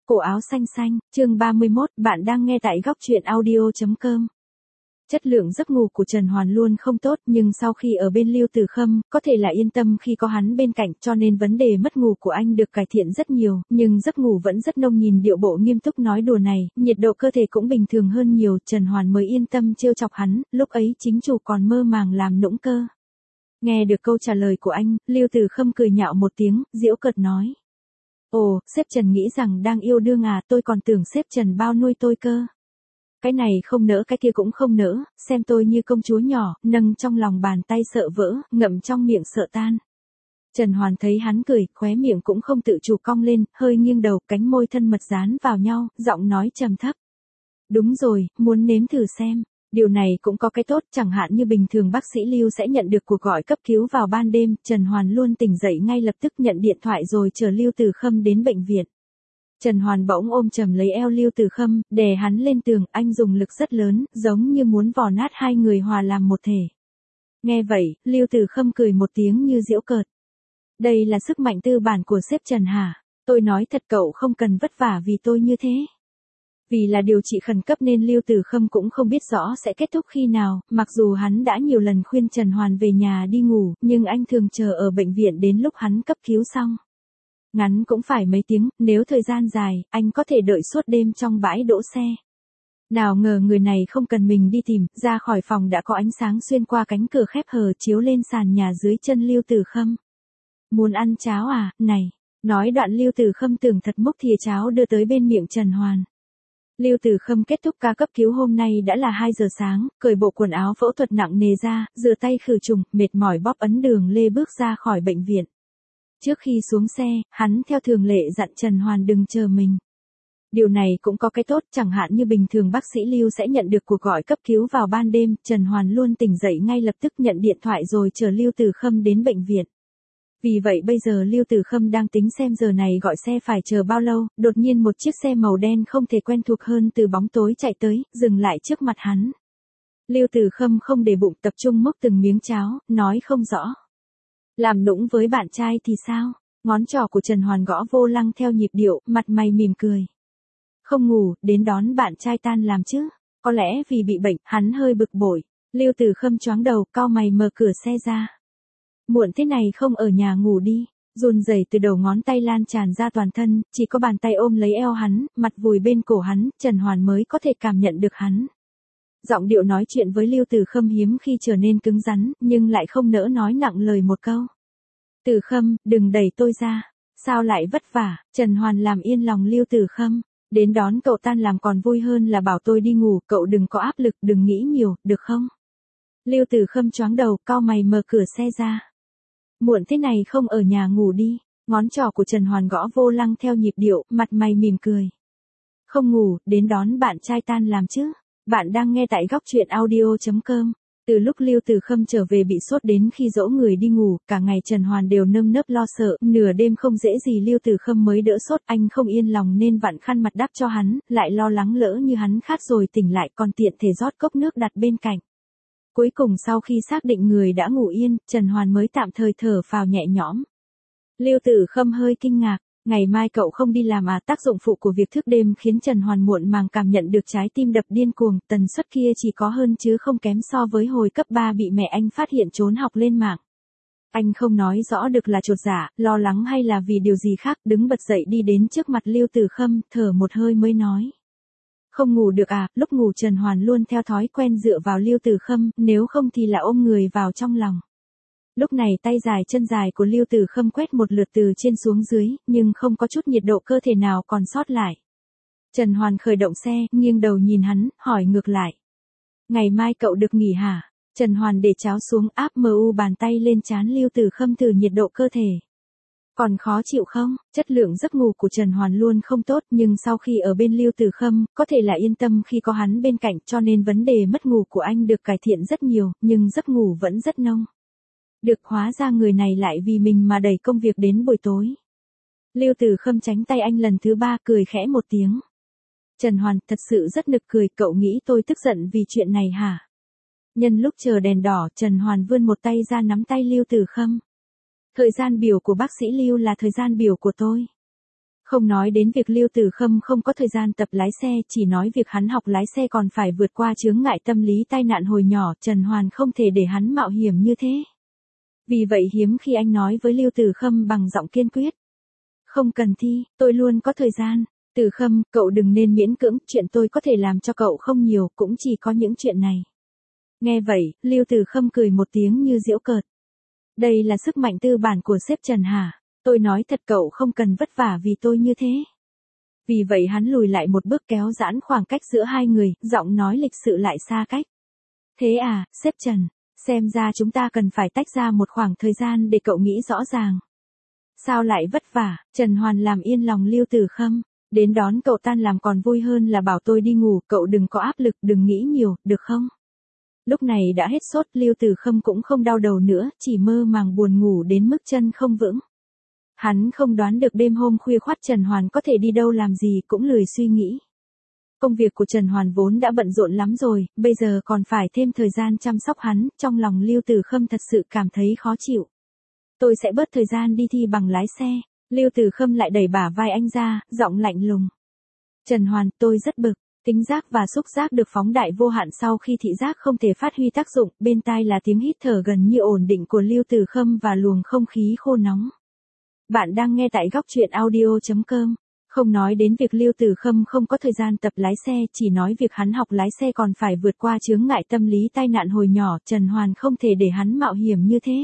Cổ áo xanh xanh, chương 31, bạn đang nghe tại góc truyện audio.com. Chất lượng giấc ngủ của Trần Hoàn luôn không tốt, nhưng sau khi ở bên Lưu Tử Khâm, có thể là yên tâm khi có hắn bên cạnh, cho nên vấn đề mất ngủ của anh được cải thiện rất nhiều, nhưng giấc ngủ vẫn rất nông. Nhìn điệu bộ nghiêm túc nói đùa này, nhiệt độ cơ thể cũng bình thường hơn nhiều, Trần Hoàn mới yên tâm trêu chọc hắn, lúc ấy chính chủ còn mơ màng làm nũng cơ. Nghe được câu trả lời của anh, Lưu Tử Khâm cười nhạo một tiếng, giễu cợt nói. Ồ, sếp Trần nghĩ rằng đang yêu đương à, tôi còn tưởng sếp Trần bao nuôi tôi cơ. Cái này không nỡ cái kia cũng không nỡ, xem tôi như công chúa nhỏ, nâng trong lòng bàn tay sợ vỡ, ngậm trong miệng sợ tan. Trần Hoàn thấy hắn cười, khóe miệng cũng không tự chủ cong lên, hơi nghiêng đầu, cánh môi thân mật dán vào nhau, giọng nói trầm thấp. Đúng rồi, muốn nếm thử xem. Điều này cũng có cái tốt, chẳng hạn như bình thường bác sĩ Lưu sẽ nhận được cuộc gọi cấp cứu vào ban đêm, Trần Hoàn luôn tỉnh dậy ngay lập tức nhận điện thoại rồi chờ Lưu Tử Khâm đến bệnh viện. Trần Hoàn bỗng ôm chầm lấy eo Lưu Tử Khâm, đè hắn lên tường, anh dùng lực rất lớn, giống như muốn vò nát hai người hòa làm một thể. Nghe vậy, Lưu Tử Khâm cười một tiếng như giễu cợt. Đây là sức mạnh tư bản của sếp Trần hả? Tôi nói thật cậu không cần vất vả vì tôi như thế. Vì là điều trị khẩn cấp nên Lưu Tử Khâm cũng không biết rõ sẽ kết thúc khi nào, mặc dù hắn đã nhiều lần khuyên Trần Hoàn về nhà đi ngủ, nhưng anh thường chờ ở bệnh viện đến lúc hắn cấp cứu xong. Ngắn cũng phải mấy tiếng, nếu thời gian dài, anh có thể đợi suốt đêm trong bãi đỗ xe. Nào ngờ người này không cần mình đi tìm, ra khỏi phòng đã có ánh sáng xuyên qua cánh cửa khép hờ chiếu lên sàn nhà dưới chân Lưu Tử Khâm. Muốn ăn cháo à, này, nói đoạn Lưu Tử Khâm tưởng thật múc thìa cháo đưa tới bên miệng Trần Hoàn. Lưu Tử Khâm kết thúc ca cấp cứu hôm nay đã là 2 giờ sáng, cởi bộ quần áo phẫu thuật nặng nề ra, rửa tay khử trùng, mệt mỏi bóp ấn đường lê bước ra khỏi bệnh viện. Trước khi xuống xe, hắn theo thường lệ dặn Trần Hoàn đừng chờ mình. Điều này cũng có cái tốt, chẳng hạn như bình thường bác sĩ Lưu sẽ nhận được cuộc gọi cấp cứu vào ban đêm, Trần Hoàn luôn tỉnh dậy ngay lập tức nhận điện thoại rồi chờ Lưu Tử Khâm đến bệnh viện. Vì vậy bây giờ Lưu Tử Khâm đang tính xem giờ này gọi xe phải chờ bao lâu, đột nhiên một chiếc xe màu đen không thể quen thuộc hơn từ bóng tối chạy tới, dừng lại trước mặt hắn. Lưu Tử Khâm không để bụng tập trung múc từng miếng cháo, nói không rõ. Làm nũng với bạn trai thì sao? Ngón trỏ của Trần Hoàn gõ vô lăng theo nhịp điệu, mặt mày mỉm cười. Không ngủ, đến đón bạn trai tan làm chứ. Có lẽ vì bị bệnh, hắn hơi bực bội. Lưu Tử Khâm choáng đầu, cau mày mở cửa xe ra. Muộn thế này không ở nhà ngủ đi. Run rẩy từ đầu ngón tay lan tràn ra toàn thân, chỉ có bàn tay ôm lấy eo hắn, mặt vùi bên cổ hắn, Trần Hoàn mới có thể cảm nhận được hắn. Giọng điệu nói chuyện với Lưu Tử Khâm hiếm khi trở nên cứng rắn, nhưng lại không nỡ nói nặng lời một câu. Tử Khâm, đừng đẩy tôi ra. Sao lại vất vả? Trần Hoàn làm yên lòng Lưu Tử Khâm. Đến đón cậu tan làm còn vui hơn là bảo tôi đi ngủ, cậu đừng có áp lực, đừng nghĩ nhiều, được không? Lưu Tử Khâm choáng đầu, cau mày mở cửa xe ra. Muộn thế này không ở nhà ngủ đi. Ngón trỏ của Trần Hoàn gõ vô lăng theo nhịp điệu, mặt mày mỉm cười. Không ngủ, đến đón bạn trai tan làm chứ. Bạn đang nghe tại góc truyện audio.com. Từ lúc Lưu Tử Khâm trở về bị sốt đến khi dỗ người đi ngủ, cả ngày Trần Hoàn đều nơm nớp lo sợ, nửa đêm không dễ gì Lưu Tử Khâm mới đỡ sốt, anh không yên lòng nên vặn khăn mặt đắp cho hắn, lại lo lắng lỡ như hắn khát rồi tỉnh lại còn tiện thể rót cốc nước đặt bên cạnh. Cuối cùng sau khi xác định người đã ngủ yên, Trần Hoàn mới tạm thời thở phào nhẹ nhõm. Lưu Tử Khâm hơi kinh ngạc. Ngày mai cậu không đi làm à? Tác dụng phụ của việc thức đêm khiến Trần Hoàn muộn màng cảm nhận được trái tim đập điên cuồng, tần suất kia chỉ có hơn chứ không kém so với hồi cấp 3 bị mẹ anh phát hiện trốn học lên mạng. Anh không nói rõ được là chột dạ, lo lắng hay là vì điều gì khác, đứng bật dậy đi đến trước mặt Lưu Tử Khâm, thở một hơi mới nói. Không ngủ được à? Lúc ngủ Trần Hoàn luôn theo thói quen dựa vào Lưu Tử Khâm, nếu không thì là ôm người vào trong lòng. Lúc này tay dài chân dài của Lưu Tử Khâm quét một lượt từ trên xuống dưới, nhưng không có chút nhiệt độ cơ thể nào còn sót lại. Trần Hoàn khởi động xe, nghiêng đầu nhìn hắn, hỏi ngược lại. Ngày mai cậu được nghỉ hả? Trần Hoàn để cháo xuống, áp bàn tay lên trán Lưu Tử Khâm thử nhiệt độ cơ thể. Còn khó chịu không? Chất lượng giấc ngủ của Trần Hoàn luôn không tốt, nhưng sau khi ở bên Lưu Tử Khâm, có thể là yên tâm khi có hắn bên cạnh, cho nên vấn đề mất ngủ của anh được cải thiện rất nhiều, nhưng giấc ngủ vẫn rất nông. Được, hóa ra người này lại vì mình mà đẩy công việc đến buổi tối. Lưu Tử Khâm tránh tay anh lần thứ 3, cười khẽ một tiếng. Trần Hoàn, thật sự rất nực cười, cậu nghĩ tôi tức giận vì chuyện này hả? Nhân lúc chờ đèn đỏ, Trần Hoàn vươn một tay ra nắm tay Lưu Tử Khâm. Thời gian biểu của bác sĩ Lưu là thời gian biểu của tôi. Không nói đến việc Lưu Tử Khâm không có thời gian tập lái xe, chỉ nói việc hắn học lái xe còn phải vượt qua chướng ngại tâm lý tai nạn hồi nhỏ, Trần Hoàn không thể để hắn mạo hiểm như thế. Vì vậy hiếm khi anh nói với Lưu Tử Khâm bằng giọng kiên quyết. Không cần thi, tôi luôn có thời gian. Tử Khâm, cậu đừng nên miễn cưỡng, chuyện tôi có thể làm cho cậu không nhiều, cũng chỉ có những chuyện này. Nghe vậy, Lưu Tử Khâm cười một tiếng như giễu cợt. Đây là sức mạnh tư bản của sếp Trần hả? Tôi nói thật cậu không cần vất vả vì tôi như thế. Vì vậy hắn lùi lại một bước kéo giãn khoảng cách giữa hai người, giọng nói lịch sự lại xa cách. Thế à, sếp Trần, xem ra chúng ta cần phải tách ra một khoảng thời gian để cậu nghĩ rõ ràng. Sao lại vất vả? Trần Hoàn làm yên lòng Lưu Tử Khâm. Đến đón cậu tan làm còn vui hơn là bảo tôi đi ngủ, cậu đừng có áp lực, đừng nghĩ nhiều, được không? Lúc này đã hết sốt, Lưu Tử Khâm cũng không đau đầu nữa, chỉ mơ màng buồn ngủ đến mức chân không vững. Hắn không đoán được đêm hôm khuya khoắt Trần Hoàn có thể đi đâu làm gì, cũng lười suy nghĩ. Công việc của Trần Hoàn vốn đã bận rộn lắm rồi, bây giờ còn phải thêm thời gian chăm sóc hắn, trong lòng Lưu Tử Khâm thật sự cảm thấy khó chịu. Tôi sẽ bớt thời gian đi thi bằng lái xe. Lưu Tử Khâm lại đẩy bả vai anh ra, giọng lạnh lùng. Trần Hoàn, tôi rất bực. Tính giác và xúc giác được phóng đại vô hạn sau khi thị giác không thể phát huy tác dụng, bên tai là tiếng hít thở gần như ổn định của Lưu Tử Khâm và luồng không khí khô nóng. Bạn đang nghe tại góc truyện audio.com. Không nói đến việc Lưu Tử Khâm không có thời gian tập lái xe, chỉ nói việc hắn học lái xe còn phải vượt qua chướng ngại tâm lý tai nạn hồi nhỏ, Trần Hoàn không thể để hắn mạo hiểm như thế.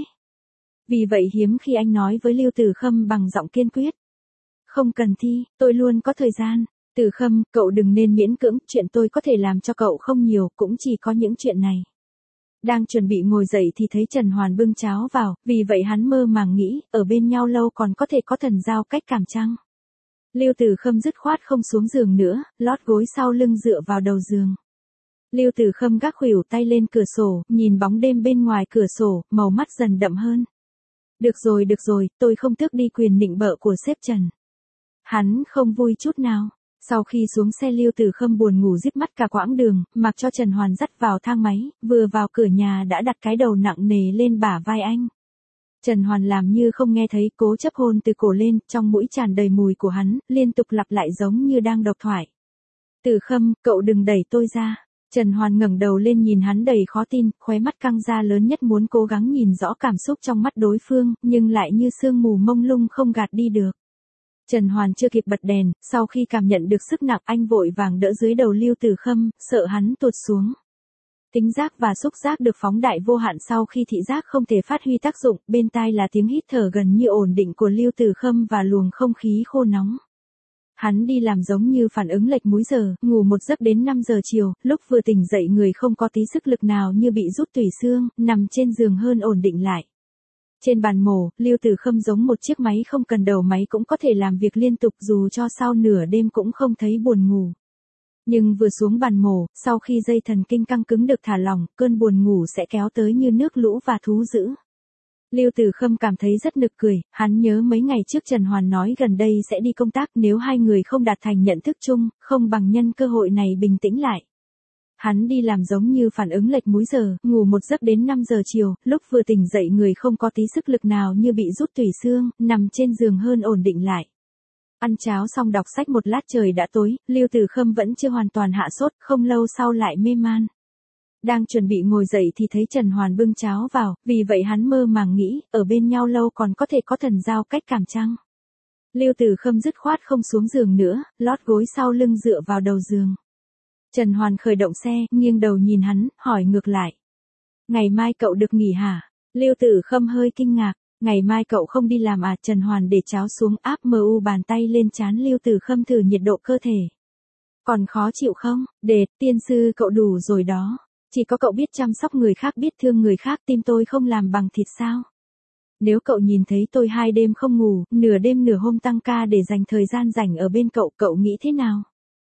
Vì vậy hiếm khi anh nói với Lưu Tử Khâm bằng giọng kiên quyết. Không cần thi, tôi luôn có thời gian. Tử Khâm, cậu đừng nên miễn cưỡng, chuyện tôi có thể làm cho cậu không nhiều, cũng chỉ có những chuyện này. Đang chuẩn bị ngồi dậy thì thấy Trần Hoàn bưng cháo vào, vì vậy hắn mơ màng nghĩ, ở bên nhau lâu còn có thể có thần giao cách cảm chăng. Lưu Tử Khâm dứt khoát không xuống giường nữa, lót gối sau lưng dựa vào đầu giường. Lưu Tử Khâm gác khuỷu tay lên cửa sổ, nhìn bóng đêm bên ngoài cửa sổ, màu mắt dần đậm hơn. Được rồi, tôi không tước đi quyền nịnh bợ của sếp Trần. Hắn không vui chút nào. Sau khi xuống xe Lưu Tử Khâm buồn ngủ díp mắt cả quãng đường, mặc cho Trần Hoàn dắt vào thang máy, vừa vào cửa nhà đã đặt cái đầu nặng nề lên bả vai anh. Trần Hoàn làm như không nghe thấy, cố chấp hôn từ cổ lên, trong mũi tràn đầy mùi của hắn, liên tục lặp lại giống như đang độc thoại. Tử Khâm, cậu đừng đẩy tôi ra. Trần Hoàn ngẩng đầu lên nhìn hắn đầy khó tin, khóe mắt căng ra lớn nhất muốn cố gắng nhìn rõ cảm xúc trong mắt đối phương, nhưng lại như sương mù mông lung không gạt đi được. Trần Hoàn chưa kịp bật đèn, sau khi cảm nhận được sức nặng anh vội vàng đỡ dưới đầu Lưu Tử Khâm, sợ hắn tụt xuống. Tính giác và xúc giác được phóng đại vô hạn sau khi thị giác không thể phát huy tác dụng, bên tai là tiếng hít thở gần như ổn định của Lưu Tử Khâm và luồng không khí khô nóng. Hắn đi làm giống như phản ứng lệch múi giờ, ngủ một giấc đến 5 giờ chiều, lúc vừa tỉnh dậy người không có tí sức lực nào như bị rút tủy xương, nằm trên giường hơn ổn định lại. Trên bàn mổ, Lưu Tử Khâm giống một chiếc máy không cần đầu máy cũng có thể làm việc liên tục dù cho sau nửa đêm cũng không thấy buồn ngủ. Nhưng vừa xuống bàn mổ, sau khi dây thần kinh căng cứng được thả lỏng, cơn buồn ngủ sẽ kéo tới như nước lũ và thú dữ. Lưu Tử Khâm cảm thấy rất nực cười, hắn nhớ mấy ngày trước Trần Hoàn nói gần đây sẽ đi công tác, nếu hai người không đạt thành nhận thức chung, không bằng nhân cơ hội này bình tĩnh lại. Hắn đi làm giống như phản ứng lệch múi giờ, ngủ một giấc đến 5 giờ chiều, lúc vừa tỉnh dậy người không có tí sức lực nào như bị rút tủy xương, nằm trên giường hơn ổn định lại. Ăn cháo xong đọc sách một lát trời đã tối, Lưu Tử Khâm vẫn chưa hoàn toàn hạ sốt, không lâu sau lại mê man. Đang chuẩn bị ngồi dậy thì thấy Trần Hoàn bưng cháo vào, vì vậy hắn mơ màng nghĩ, ở bên nhau lâu còn có thể có thần giao cách cảm chăng. Lưu Tử Khâm dứt khoát không xuống giường nữa, lót gối sau lưng dựa vào đầu giường. Trần Hoàn khởi động xe, nghiêng đầu nhìn hắn, hỏi ngược lại. Ngày mai cậu được nghỉ hả? Lưu Tử Khâm hơi kinh ngạc. Ngày mai cậu không đi làm à? Trần Hoàn để cháo xuống, áp mu bàn tay lên trán Lưu Tử Khâm thử nhiệt độ cơ thể. Còn khó chịu không? Đệt, tiên sư cậu đủ rồi đó. Chỉ có cậu biết chăm sóc người khác, biết thương người khác, tim tôi không làm bằng thịt sao? Nếu cậu nhìn thấy tôi 2 đêm không ngủ, nửa đêm nửa hôm tăng ca để dành thời gian rảnh ở bên cậu, cậu nghĩ thế nào?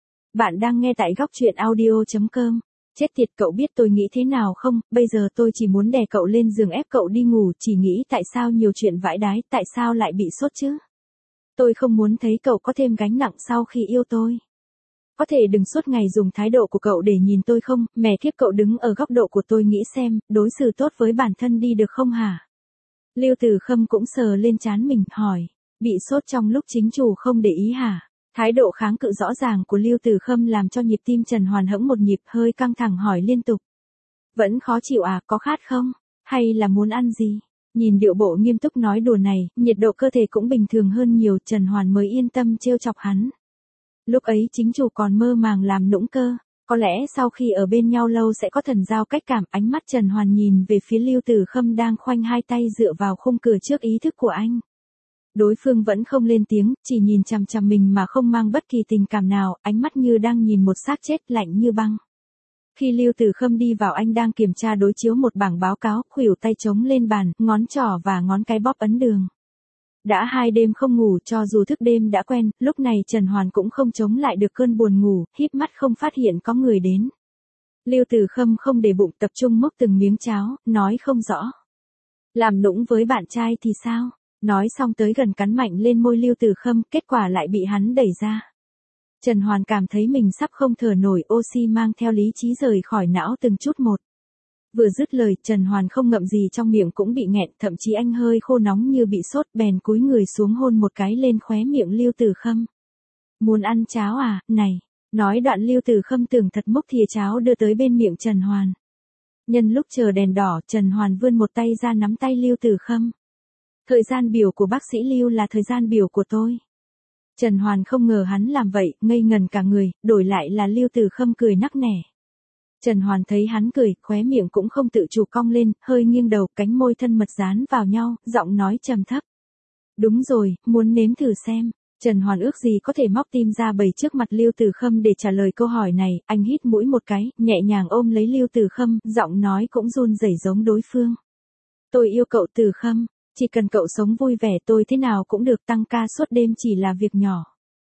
Bạn đang nghe tại góc truyện audio.com. Chết tiệt, cậu biết tôi nghĩ thế nào không? Bây giờ tôi chỉ muốn đè cậu lên giường ép cậu đi ngủ, chỉ nghĩ tại sao nhiều chuyện vãi đái, tại sao lại bị sốt chứ? Tôi không muốn thấy cậu có thêm gánh nặng sau khi yêu tôi. Có thể đừng suốt ngày dùng thái độ của cậu để nhìn tôi không? Mẹ kiếp, cậu đứng ở góc độ của tôi nghĩ xem, đối xử tốt với bản thân đi được không hả? Lưu Tử Khâm cũng sờ lên trán mình, hỏi. Bị sốt trong lúc chính chủ không để ý hả? Thái độ kháng cự rõ ràng của Lưu Tử Khâm làm cho nhịp tim Trần Hoàn hẫng một nhịp, hơi căng thẳng hỏi liên tục. Vẫn khó chịu à, có khát không? Hay là muốn ăn gì? Nhìn điệu bộ nghiêm túc nói đùa này, nhiệt độ cơ thể cũng bình thường hơn nhiều, Trần Hoàn mới yên tâm trêu chọc hắn. Lúc ấy chính chủ còn mơ màng làm nũng cơ, có lẽ sau khi ở bên nhau lâu sẽ có thần giao cách cảm. Ánh mắt Trần Hoàn nhìn về phía Lưu Tử Khâm đang khoanh hai tay dựa vào khung cửa trước ý thức của anh. Đối phương vẫn không lên tiếng, chỉ nhìn chằm chằm mình mà không mang bất kỳ tình cảm nào, ánh mắt như đang nhìn một xác chết lạnh như băng. Khi Lưu Tử Khâm đi vào, anh đang kiểm tra đối chiếu một bảng báo cáo, khuỷu tay chống lên bàn, ngón trỏ và ngón cái bóp ấn đường. Đã 2 đêm không ngủ, cho dù thức đêm đã quen, lúc này Trần Hoàn cũng không chống lại được cơn buồn ngủ, híp mắt không phát hiện có người đến. Lưu Tử Khâm không để bụng, tập trung múc từng miếng cháo, nói không rõ. Làm nũng với bạn trai thì sao? Nói xong tới gần cắn mạnh lên môi Lưu Tử Khâm, kết quả lại bị hắn đẩy ra. Trần Hoàn cảm thấy mình sắp không thở nổi, oxy mang theo lý trí rời khỏi não từng chút một. Vừa dứt lời, Trần Hoàn không ngậm gì trong miệng cũng bị nghẹn, thậm chí anh hơi khô nóng như bị sốt, bèn cúi người xuống hôn một cái lên khóe miệng Lưu Tử Khâm. Muốn ăn cháo à, này. Nói đoạn Lưu Tử Khâm tưởng thật múc thìa cháo đưa tới bên miệng Trần Hoàn. Nhân lúc chờ đèn đỏ, Trần Hoàn vươn một tay ra nắm tay Lưu Tử Khâm. Thời gian biểu của bác sĩ Lưu là thời gian biểu của tôi. Trần Hoàn không ngờ hắn làm vậy, ngây ngần cả người, đổi lại là Lưu Tử Khâm cười nắc nẻ. Trần Hoàn thấy hắn cười, khóe miệng cũng không tự chủ cong lên, hơi nghiêng đầu, cánh môi thân mật dán vào nhau, giọng nói trầm thấp. Đúng rồi, muốn nếm thử xem. Trần Hoàn ước gì có thể móc tim ra bày trước mặt Lưu Tử Khâm để trả lời câu hỏi này, anh hít mũi một cái, nhẹ nhàng ôm lấy Lưu Tử Khâm, giọng nói cũng run rẩy giống đối phương. Tôi yêu cậu Tử Khâm, chỉ cần cậu sống vui vẻ tôi thế nào cũng được, tăng ca suốt đêm chỉ là việc nhỏ.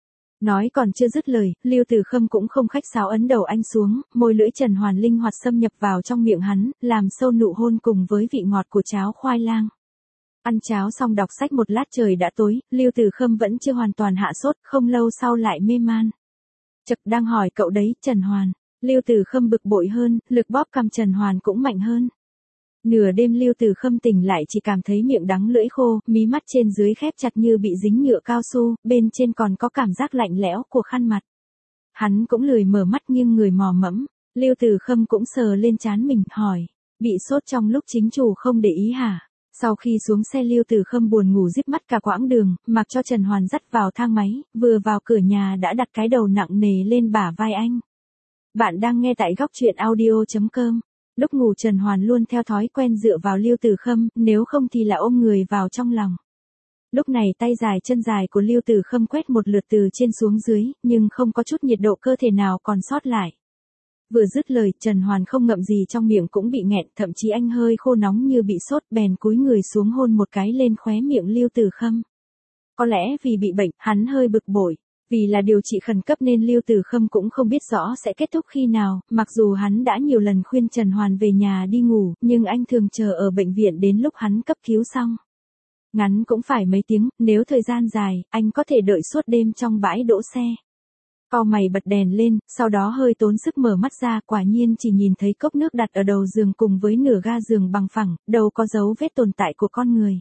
Nói còn chưa dứt lời, Lưu Tử Khâm cũng không khách sáo ấn đầu anh xuống, môi lưỡi Trần Hoàn linh hoạt xâm nhập vào trong miệng hắn, làm sâu nụ hôn cùng với vị ngọt của cháo khoai lang. Ăn cháo xong đọc sách một lát trời đã tối, Lưu Tử Khâm vẫn chưa hoàn toàn hạ sốt, không lâu sau lại mê man. Chật, đang hỏi cậu đấy, Trần Hoàn. Lưu Tử Khâm bực bội hơn, lực bóp cằm Trần Hoàn cũng mạnh hơn. Nửa đêm Lưu Tử Khâm tỉnh lại chỉ cảm thấy miệng đắng lưỡi khô, mí mắt trên dưới khép chặt như bị dính nhựa cao su, bên trên còn có cảm giác lạnh lẽo của khăn mặt. Hắn cũng lười mở mắt nhưng người mò mẫm, Lưu Tử Khâm cũng sờ lên trán mình, hỏi, bị sốt trong lúc chính chủ không để ý hả? Sau khi xuống xe Lưu Tử Khâm buồn ngủ díp mắt cả quãng đường, mặc cho Trần Hoàn dắt vào thang máy, vừa vào cửa nhà đã đặt cái đầu nặng nề lên bả vai anh. Bạn đang nghe tại góc truyện audio.com. Lúc ngủ Trần Hoàn luôn theo thói quen dựa vào Lưu Tử Khâm, nếu không thì là ôm người vào trong lòng. Lúc này tay dài chân dài của Lưu Tử Khâm quét một lượt từ trên xuống dưới, nhưng không có chút nhiệt độ cơ thể nào còn sót lại. Vừa dứt lời, Trần Hoàn không ngậm gì trong miệng cũng bị nghẹn, thậm chí anh hơi khô nóng như bị sốt, bèn cúi người xuống hôn một cái lên khóe miệng Lưu Tử Khâm. Có lẽ vì bị bệnh, hắn hơi bực bội. Vì là điều trị khẩn cấp nên Lưu Tử Khâm cũng không biết rõ sẽ kết thúc khi nào, mặc dù hắn đã nhiều lần khuyên Trần Hoàn về nhà đi ngủ, nhưng anh thường chờ ở bệnh viện đến lúc hắn cấp cứu xong. Ngắn cũng phải mấy tiếng, nếu thời gian dài, anh có thể đợi suốt đêm trong bãi đỗ xe. Cau mày bật đèn lên, sau đó hơi tốn sức mở mắt ra, quả nhiên chỉ nhìn thấy cốc nước đặt ở đầu giường cùng với nửa ga giường bằng phẳng, đâu có dấu vết tồn tại của con người.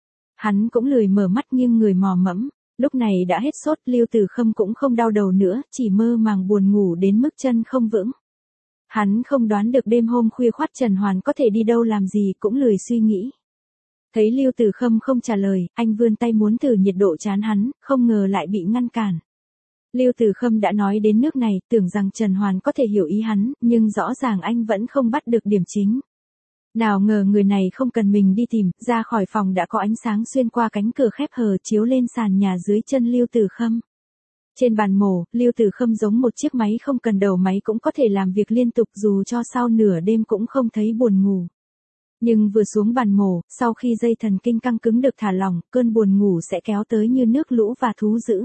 Hắn cũng lười mở mắt nhưng người mò mẫm. Lúc này đã hết sốt, Lưu Tử Khâm cũng không đau đầu nữa, chỉ mơ màng buồn ngủ đến mức chân không vững. Hắn không đoán được đêm hôm khuya khoắt Trần Hoàn có thể đi đâu làm gì, cũng lười suy nghĩ. Thấy Lưu Tử Khâm không trả lời, anh vươn tay muốn thử nhiệt độ trán hắn, không ngờ lại bị ngăn cản. Lưu Tử Khâm đã nói đến nước này, tưởng rằng Trần Hoàn có thể hiểu ý hắn, nhưng rõ ràng anh vẫn không bắt được điểm chính. Nào ngờ người này không cần mình đi tìm, ra khỏi phòng đã có ánh sáng xuyên qua cánh cửa khép hờ chiếu lên sàn nhà dưới chân Lưu Tử Khâm. Trên bàn mổ, Lưu Tử Khâm giống một chiếc máy không cần đầu máy cũng có thể làm việc liên tục dù cho sau nửa đêm cũng không thấy buồn ngủ. Nhưng vừa xuống bàn mổ, sau khi dây thần kinh căng cứng được thả lỏng, cơn buồn ngủ sẽ kéo tới như nước lũ và thú dữ.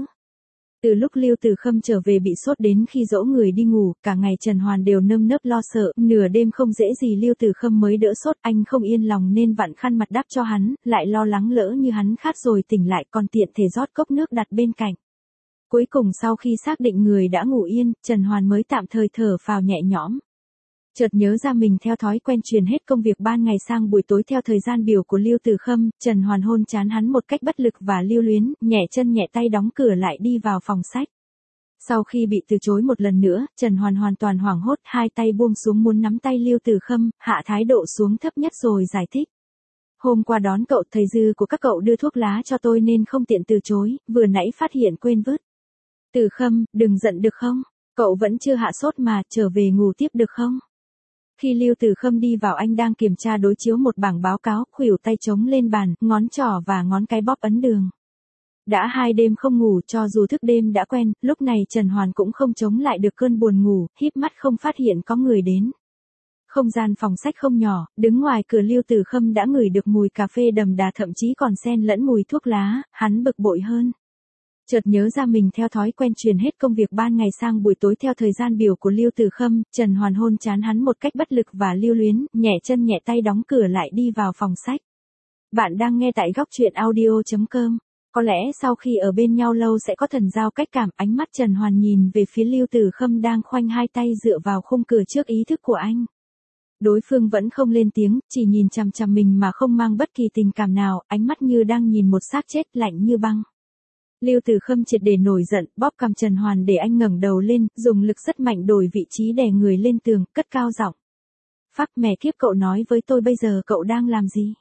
Từ lúc Lưu Tử Khâm trở về bị sốt đến khi dỗ người đi ngủ, cả ngày Trần Hoàn đều nơm nớp lo sợ, nửa đêm không dễ gì Lưu Tử Khâm mới đỡ sốt, anh không yên lòng nên vặn khăn mặt đắp cho hắn, lại lo lắng lỡ như hắn khát rồi tỉnh lại còn tiện thể rót cốc nước đặt bên cạnh. Cuối cùng sau khi xác định người đã ngủ yên, Trần Hoàn mới tạm thời thở phào nhẹ nhõm. Chợt nhớ ra mình theo thói quen truyền hết công việc ban ngày sang buổi tối theo thời gian biểu của Lưu Tử Khâm, Trần Hoàn hôn trán hắn một cách bất lực và lưu luyến, nhẹ chân nhẹ tay đóng cửa lại đi vào phòng sách. Sau khi bị từ chối một lần nữa, Trần Hoàn hoàn toàn hoảng hốt, hai tay buông xuống muốn nắm tay Lưu Tử Khâm, hạ thái độ xuống thấp nhất rồi giải thích. Hôm qua đón cậu, thầy dư của các cậu đưa thuốc lá cho tôi nên không tiện từ chối, vừa nãy phát hiện quên vứt. Tử Khâm, đừng giận được không? Cậu vẫn chưa hạ sốt mà, trở về ngủ tiếp được không? Khi Lưu Tử Khâm đi vào, anh đang kiểm tra đối chiếu một bảng báo cáo, khuỷu tay chống lên bàn, ngón trỏ và ngón cái bóp ấn đường. Đã 2 đêm không ngủ, cho dù thức đêm đã quen, lúc này Trần Hoàn cũng không chống lại được cơn buồn ngủ, híp mắt không phát hiện có người đến. Không gian phòng sách không nhỏ, đứng ngoài cửa Lưu Tử Khâm đã ngửi được mùi cà phê đậm đà, thậm chí còn xen lẫn mùi thuốc lá, hắn bực bội hơn. Chợt nhớ ra mình theo thói quen truyền hết công việc ban ngày sang buổi tối theo thời gian biểu của Lưu Tử Khâm, Trần Hoàn hôn trán hắn một cách bất lực và lưu luyến, nhẹ chân nhẹ tay đóng cửa lại đi vào phòng sách. Bạn đang nghe tại góc truyện audio.com. Có lẽ sau khi ở bên nhau lâu sẽ có thần giao cách cảm, ánh mắt Trần Hoàn nhìn về phía Lưu Tử Khâm đang khoanh hai tay dựa vào khung cửa trước ý thức của anh. Đối phương vẫn không lên tiếng, chỉ nhìn chằm chằm mình mà không mang bất kỳ tình cảm nào, ánh mắt như đang nhìn một xác chết, lạnh như băng. Lưu Tử Khâm triệt để nổi giận, bóp cằm Trần Hoàn để anh ngẩng đầu lên, dùng lực rất mạnh đổi vị trí đè người lên tường, cất cao giọng. Phác mẹ kiếp, cậu nói với tôi bây giờ cậu đang làm gì?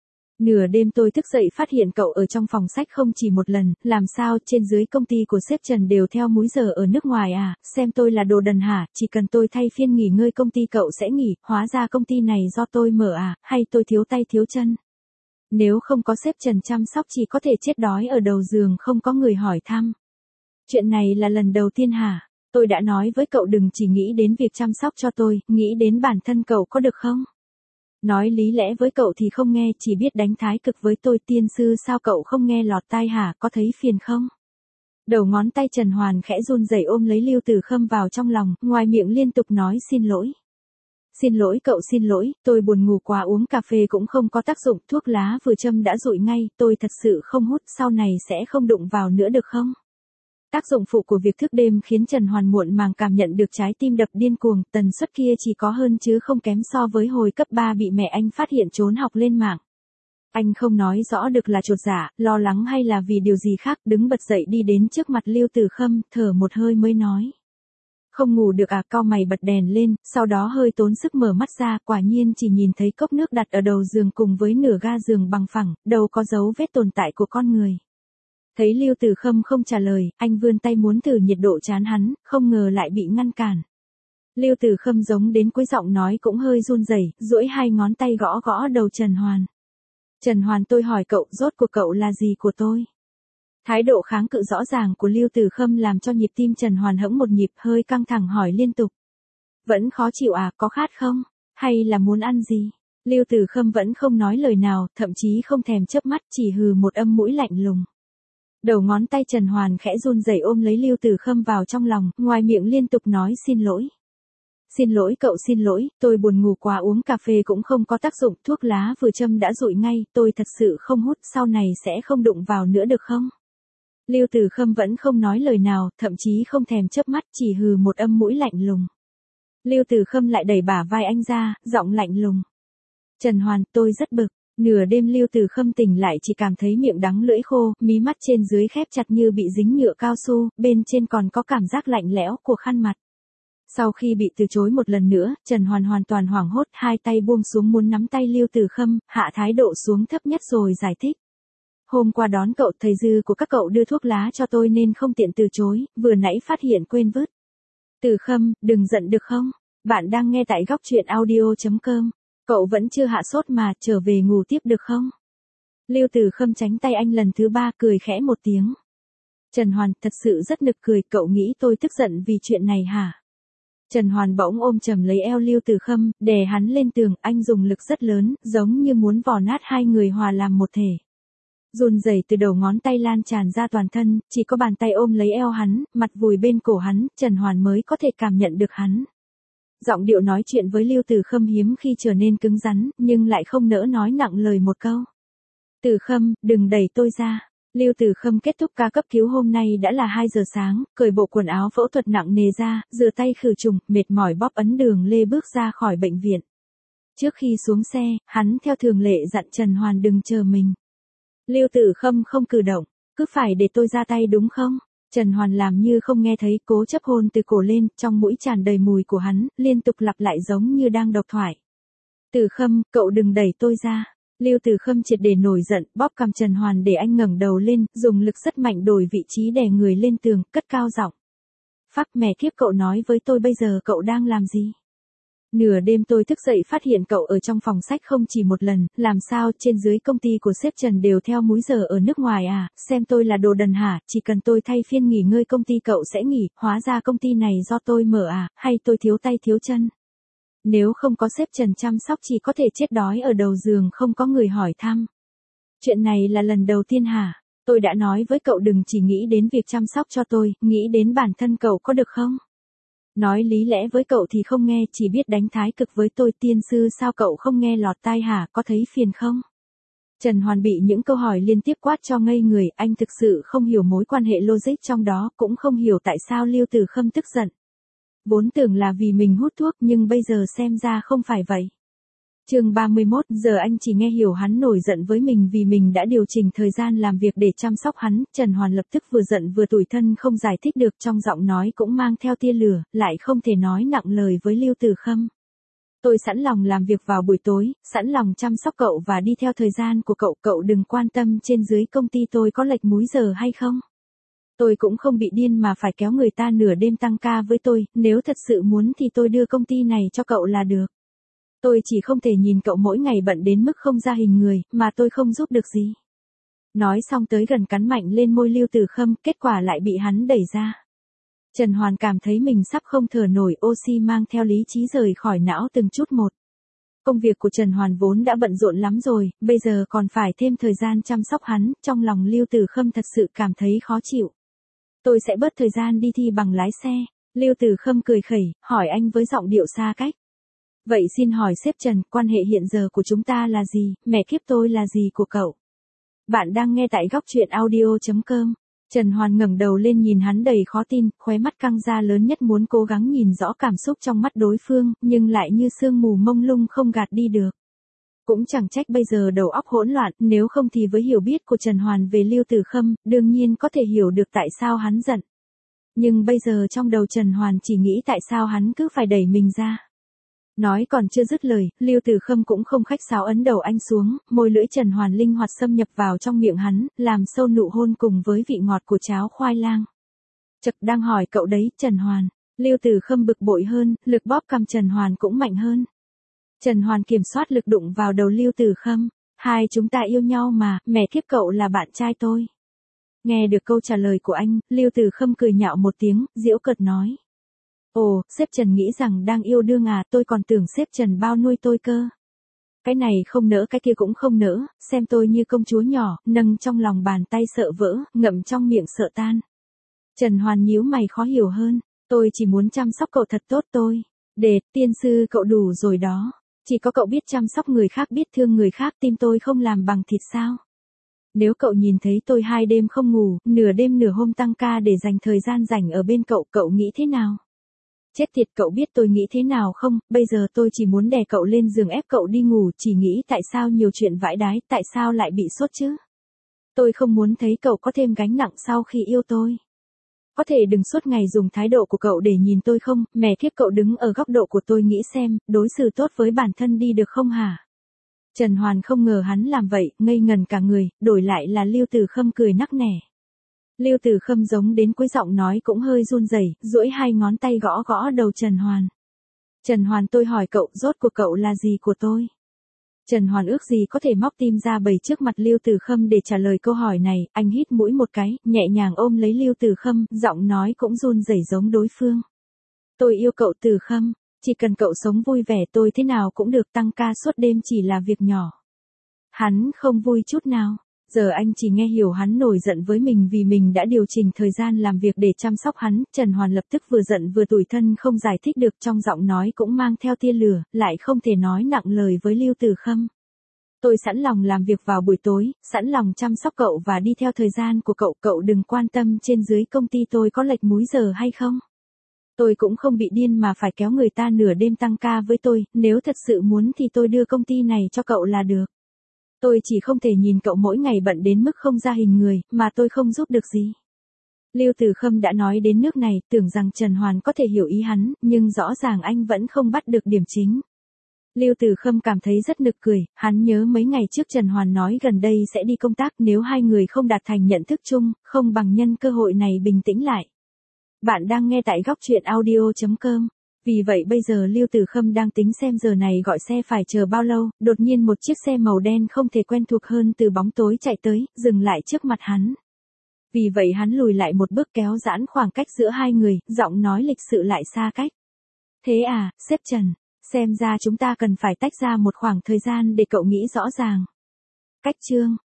Nửa đêm tôi thức dậy phát hiện cậu ở trong phòng sách không chỉ một lần, làm sao trên dưới công ty của sếp Trần đều theo múi giờ ở nước ngoài à, xem tôi là đồ đần hả, chỉ cần tôi thay phiên nghỉ ngơi công ty cậu sẽ nghỉ, hóa ra công ty này do tôi mở à, hay tôi thiếu tay thiếu chân? Nếu không có sếp Trần chăm sóc chỉ có thể chết đói ở đầu giường không có người hỏi thăm. Chuyện này là lần đầu tiên hả? Tôi đã nói với cậu đừng chỉ nghĩ đến việc chăm sóc cho tôi, nghĩ đến bản thân cậu có được không? Nói lý lẽ với cậu thì không nghe, chỉ biết đánh thái cực với tôi, tiên sư sao cậu không nghe lọt tai hả, có thấy phiền không? Đầu ngón tay Trần Hoàn khẽ run rẩy ôm lấy Lưu Tử Khâm vào trong lòng, ngoài miệng liên tục nói xin lỗi. Xin lỗi cậu, xin lỗi, tôi buồn ngủ quá, uống cà phê cũng không có tác dụng, thuốc lá vừa châm đã rụi ngay, tôi thật sự không hút, sau này sẽ không đụng vào nữa được không? Tác dụng phụ của việc thức đêm khiến Trần Hoàn muộn màng cảm nhận được trái tim đập điên cuồng, tần suất kia chỉ có hơn chứ không kém so với hồi cấp 3 bị mẹ anh phát hiện trốn học lên mạng. Anh không nói rõ được là chột dạ, lo lắng hay là vì điều gì khác, đứng bật dậy đi đến trước mặt Lưu Tử Khâm, thở một hơi mới nói. Không ngủ được à, cau mày bật đèn lên, sau đó hơi tốn sức mở mắt ra, quả nhiên chỉ nhìn thấy cốc nước đặt ở đầu giường cùng với nửa ga giường bằng phẳng, đâu có dấu vết tồn tại của con người. Thấy Lưu Tử Khâm không trả lời, anh vươn tay muốn thử nhiệt độ trán hắn, không ngờ lại bị ngăn cản. Lưu Tử Khâm giống đến cuối giọng nói cũng hơi run rẩy, duỗi hai ngón tay gõ gõ đầu Trần Hoàn. Trần Hoàn, tôi hỏi cậu, rốt cuộc cậu là gì của tôi? Thái độ kháng cự rõ ràng của Lưu Tử Khâm làm cho nhịp tim Trần Hoàn hững một nhịp, hơi căng thẳng hỏi liên tục. Vẫn khó chịu à, có khát không? Hay là muốn ăn gì? Lưu Tử Khâm vẫn không nói lời nào, thậm chí không thèm chớp mắt, chỉ hừ một âm mũi lạnh lùng. Đầu ngón tay Trần Hoàn khẽ run rẩy ôm lấy Lưu Tử Khâm vào trong lòng, ngoài miệng liên tục nói xin lỗi. Xin lỗi cậu, xin lỗi, tôi buồn ngủ quá, uống cà phê cũng không có tác dụng, thuốc lá vừa châm đã rụi ngay, tôi thật sự không hút, sau này sẽ không đụng vào nữa được không? Lưu Tử Khâm vẫn không nói lời nào, thậm chí không thèm chớp mắt, chỉ hừ một âm mũi lạnh lùng. Lưu Tử Khâm lại đẩy bả vai anh ra, giọng lạnh lùng. Trần Hoàn, tôi rất bực. Nửa đêm Lưu Tử Khâm tỉnh lại chỉ cảm thấy miệng đắng lưỡi khô, mí mắt trên dưới khép chặt như bị dính nhựa cao su, bên trên còn có cảm giác lạnh lẽo của khăn mặt. Sau khi bị từ chối một lần nữa, Trần Hoàn hoàn toàn hoảng hốt, hai tay buông xuống muốn nắm tay Lưu Tử Khâm, hạ thái độ xuống thấp nhất rồi giải thích. Hôm qua đón cậu, thầy dư của các cậu đưa thuốc lá cho tôi nên không tiện từ chối, vừa nãy phát hiện quên vứt. Tử Khâm, đừng giận được không? Bạn đang nghe tại góc truyện audio.com. Cậu vẫn chưa hạ sốt mà, trở về ngủ tiếp được không? Lưu Tử Khâm tránh tay anh lần thứ 3, cười khẽ một tiếng. Trần Hoàn, thật sự rất nực cười, cậu nghĩ tôi tức giận vì chuyện này hả? Trần Hoàn bỗng ôm chầm lấy eo Lưu Tử Khâm, đè hắn lên tường, anh dùng lực rất lớn, giống như muốn vò nát hai người hòa làm một thể. Run rẩy từ đầu ngón tay lan tràn ra toàn thân, chỉ có bàn tay ôm lấy eo hắn, mặt vùi bên cổ hắn, Trần Hoàn mới có thể cảm nhận được hắn. Giọng điệu nói chuyện với Lưu Tử Khâm hiếm khi trở nên cứng rắn, nhưng lại không nỡ nói nặng lời một câu. Tử Khâm, đừng đẩy tôi ra. Lưu Tử Khâm kết thúc ca cấp cứu hôm nay đã là 2 giờ sáng, cởi bộ quần áo phẫu thuật nặng nề ra, rửa tay khử trùng, mệt mỏi bóp ấn đường lê bước ra khỏi bệnh viện. Trước khi xuống xe, hắn theo thường lệ dặn Trần Hoàn đừng chờ mình. Lưu Tử Khâm không cử động, cứ phải để tôi ra tay đúng không? Trần Hoàn làm như không nghe thấy, cố chấp hôn từ cổ lên, trong mũi tràn đầy mùi của hắn, liên tục lặp lại giống như đang độc thoại. Tử Khâm, cậu đừng đẩy tôi ra. Lưu Tử Khâm triệt để nổi giận, bóp cằm Trần Hoàn để anh ngẩng đầu lên, dùng lực rất mạnh đổi vị trí đè người lên tường, cất cao giọng. Phác mẹ kiếp, cậu nói với tôi bây giờ cậu đang làm gì? Nửa đêm tôi thức dậy phát hiện cậu ở trong phòng sách không chỉ một lần, làm sao trên dưới công ty của sếp Trần đều theo múi giờ ở nước ngoài à, xem tôi là đồ đần hả, chỉ cần tôi thay phiên nghỉ ngơi công ty cậu sẽ nghỉ, hóa ra công ty này do tôi mở à, hay tôi thiếu tay thiếu chân? Nếu không có sếp Trần chăm sóc chỉ có thể chết đói ở đầu giường không có người hỏi thăm. Chuyện này là lần đầu tiên hả? Tôi đã nói với cậu đừng chỉ nghĩ đến việc chăm sóc cho tôi, nghĩ đến bản thân cậu có được không? Nói lý lẽ với cậu thì không nghe, chỉ biết đánh thái cực với tôi. Tiên sư sao cậu không nghe lọt tai hả, có thấy phiền không? Trần Hoàn bị những câu hỏi liên tiếp quát cho ngây người, anh thực sự không hiểu mối quan hệ logic trong đó, cũng không hiểu tại sao Lưu Tử Khâm tức giận. Vốn tưởng là vì mình hút thuốc nhưng bây giờ xem ra không phải vậy. Chương 31, giờ anh chỉ nghe hiểu hắn nổi giận với mình vì mình đã điều chỉnh thời gian làm việc để chăm sóc hắn. Trần Hoàn lập tức vừa giận vừa tủi thân không giải thích được, trong giọng nói cũng mang theo tia lửa, lại không thể nói nặng lời với Lưu Tử Khâm. Tôi sẵn lòng làm việc vào buổi tối, sẵn lòng chăm sóc cậu và đi theo thời gian của cậu, cậu đừng quan tâm trên dưới công ty tôi có lệch múi giờ hay không. Tôi cũng không bị điên mà phải kéo người ta nửa đêm tăng ca với tôi, nếu thật sự muốn thì tôi đưa công ty này cho cậu là được. Tôi chỉ không thể nhìn cậu mỗi ngày bận đến mức không ra hình người, mà tôi không giúp được gì. Nói xong tới gần cắn mạnh lên môi Lưu Tử Khâm, kết quả lại bị hắn đẩy ra. Trần Hoàn cảm thấy mình sắp không thở nổi, oxy mang theo lý trí rời khỏi não từng chút một. Công việc của Trần Hoàn vốn đã bận rộn lắm rồi, bây giờ còn phải thêm thời gian chăm sóc hắn, trong lòng Lưu Tử Khâm thật sự cảm thấy khó chịu. Tôi sẽ bớt thời gian đi thi bằng lái xe. Lưu Tử Khâm cười khẩy, hỏi anh với giọng điệu xa cách. Vậy xin hỏi sếp Trần, quan hệ hiện giờ của chúng ta là gì, mẹ kiếp tôi là gì của cậu? Bạn đang nghe tại góc truyện audio.com. Trần Hoàn ngẩng đầu lên nhìn hắn đầy khó tin, khóe mắt căng ra lớn nhất muốn cố gắng nhìn rõ cảm xúc trong mắt đối phương, nhưng lại như sương mù mông lung không gạt đi được. Cũng chẳng trách bây giờ đầu óc hỗn loạn, nếu không thì với hiểu biết của Trần Hoàn về Lưu Tử Khâm, đương nhiên có thể hiểu được tại sao hắn giận. Nhưng bây giờ trong đầu Trần Hoàn chỉ nghĩ tại sao hắn cứ phải đẩy mình ra. Nói còn chưa dứt lời, Lưu Tử Khâm cũng không khách sáo ấn đầu anh xuống, môi lưỡi Trần Hoàn linh hoạt xâm nhập vào trong miệng hắn, làm sâu nụ hôn cùng với vị ngọt của cháo khoai lang. Chật, đang hỏi cậu đấy, Trần Hoàn. Lưu Tử Khâm bực bội hơn, lực bóp cằm Trần Hoàn cũng mạnh hơn. Trần Hoàn kiểm soát lực đụng vào đầu Lưu Tử Khâm. Hai chúng ta yêu nhau mà, mẹ kiếp cậu là bạn trai tôi. Nghe được câu trả lời của anh, Lưu Tử Khâm cười nhạo một tiếng, giễu cợt nói. Ồ, sếp Trần nghĩ rằng đang yêu đương à, tôi còn tưởng sếp Trần bao nuôi tôi cơ. Cái này không nỡ cái kia cũng không nỡ, xem tôi như công chúa nhỏ, nâng trong lòng bàn tay sợ vỡ, ngậm trong miệng sợ tan. Trần Hoàn nhíu mày khó hiểu hơn, tôi chỉ muốn chăm sóc cậu thật tốt tôi. Tiên sư cậu đủ rồi đó. Chỉ có cậu biết chăm sóc người khác, biết thương người khác, tim tôi không làm bằng thịt sao? Nếu cậu nhìn thấy tôi 2 đêm không ngủ, nửa đêm nửa hôm tăng ca để dành thời gian rảnh ở bên cậu, cậu nghĩ thế nào? Chết tiệt, cậu biết tôi nghĩ thế nào không? Bây giờ tôi chỉ muốn đè cậu lên giường ép cậu đi ngủ, chỉ nghĩ tại sao nhiều chuyện vãi đái, tại sao lại bị sốt chứ? Tôi không muốn thấy cậu có thêm gánh nặng sau khi yêu tôi. Có thể đừng suốt ngày dùng thái độ của cậu để nhìn tôi không, mẹ kiếp cậu đứng ở góc độ của tôi nghĩ xem, đối xử tốt với bản thân đi được không hả? Trần Hoàn không ngờ hắn làm vậy, ngây ngần cả người, đổi lại là Lưu Tử Khâm cười nắc nẻ. Lưu Tử Khâm giống đến cuối giọng nói cũng hơi run rẩy, duỗi 2 ngón tay gõ gõ đầu Trần Hoàn. Trần Hoàn, tôi hỏi cậu, rốt cuộc cậu là gì của tôi? Trần Hoàn ước gì có thể móc tim ra bầy trước mặt Lưu Tử Khâm để trả lời câu hỏi này, anh hít mũi một cái, nhẹ nhàng ôm lấy Lưu Tử Khâm, giọng nói cũng run rẩy giống đối phương. Tôi yêu cậu Tử Khâm, chỉ cần cậu sống vui vẻ tôi thế nào cũng được, tăng ca suốt đêm chỉ là việc nhỏ. Hắn không vui chút nào. Giờ anh chỉ nghe hiểu hắn nổi giận với mình vì mình đã điều chỉnh thời gian làm việc để chăm sóc hắn. Trần Hoàn lập tức vừa giận vừa tủi thân không giải thích được, trong giọng nói cũng mang theo tia lửa, lại không thể nói nặng lời với Lưu Tử Khâm. Tôi sẵn lòng làm việc vào buổi tối, sẵn lòng chăm sóc cậu và đi theo thời gian của cậu. Cậu đừng quan tâm trên dưới công ty tôi có lệch múi giờ hay không. Tôi cũng không bị điên mà phải kéo người ta nửa đêm tăng ca với tôi, nếu thật sự muốn thì tôi đưa công ty này cho cậu là được. Tôi chỉ không thể nhìn cậu mỗi ngày bận đến mức không ra hình người, mà tôi không giúp được gì. Lưu Tử Khâm đã nói đến nước này, tưởng rằng Trần Hoàn có thể hiểu ý hắn, nhưng rõ ràng anh vẫn không bắt được điểm chính. Lưu Tử Khâm cảm thấy rất nực cười, hắn nhớ mấy ngày trước Trần Hoàn nói gần đây sẽ đi công tác, nếu hai người không đạt thành nhận thức chung, không bằng nhân cơ hội này bình tĩnh lại. Bạn đang nghe tại góc truyện audio.com. Vì vậy bây giờ Lưu Tử Khâm đang tính xem giờ này gọi xe phải chờ bao lâu, đột nhiên một chiếc xe màu đen không thể quen thuộc hơn từ bóng tối chạy tới, dừng lại trước mặt hắn. Vì vậy hắn lùi lại một bước kéo giãn khoảng cách giữa hai người, giọng nói lịch sự lại xa cách. Thế à, sếp Trần, xem ra chúng ta cần phải tách ra một khoảng thời gian để cậu nghĩ rõ ràng. Cách chương.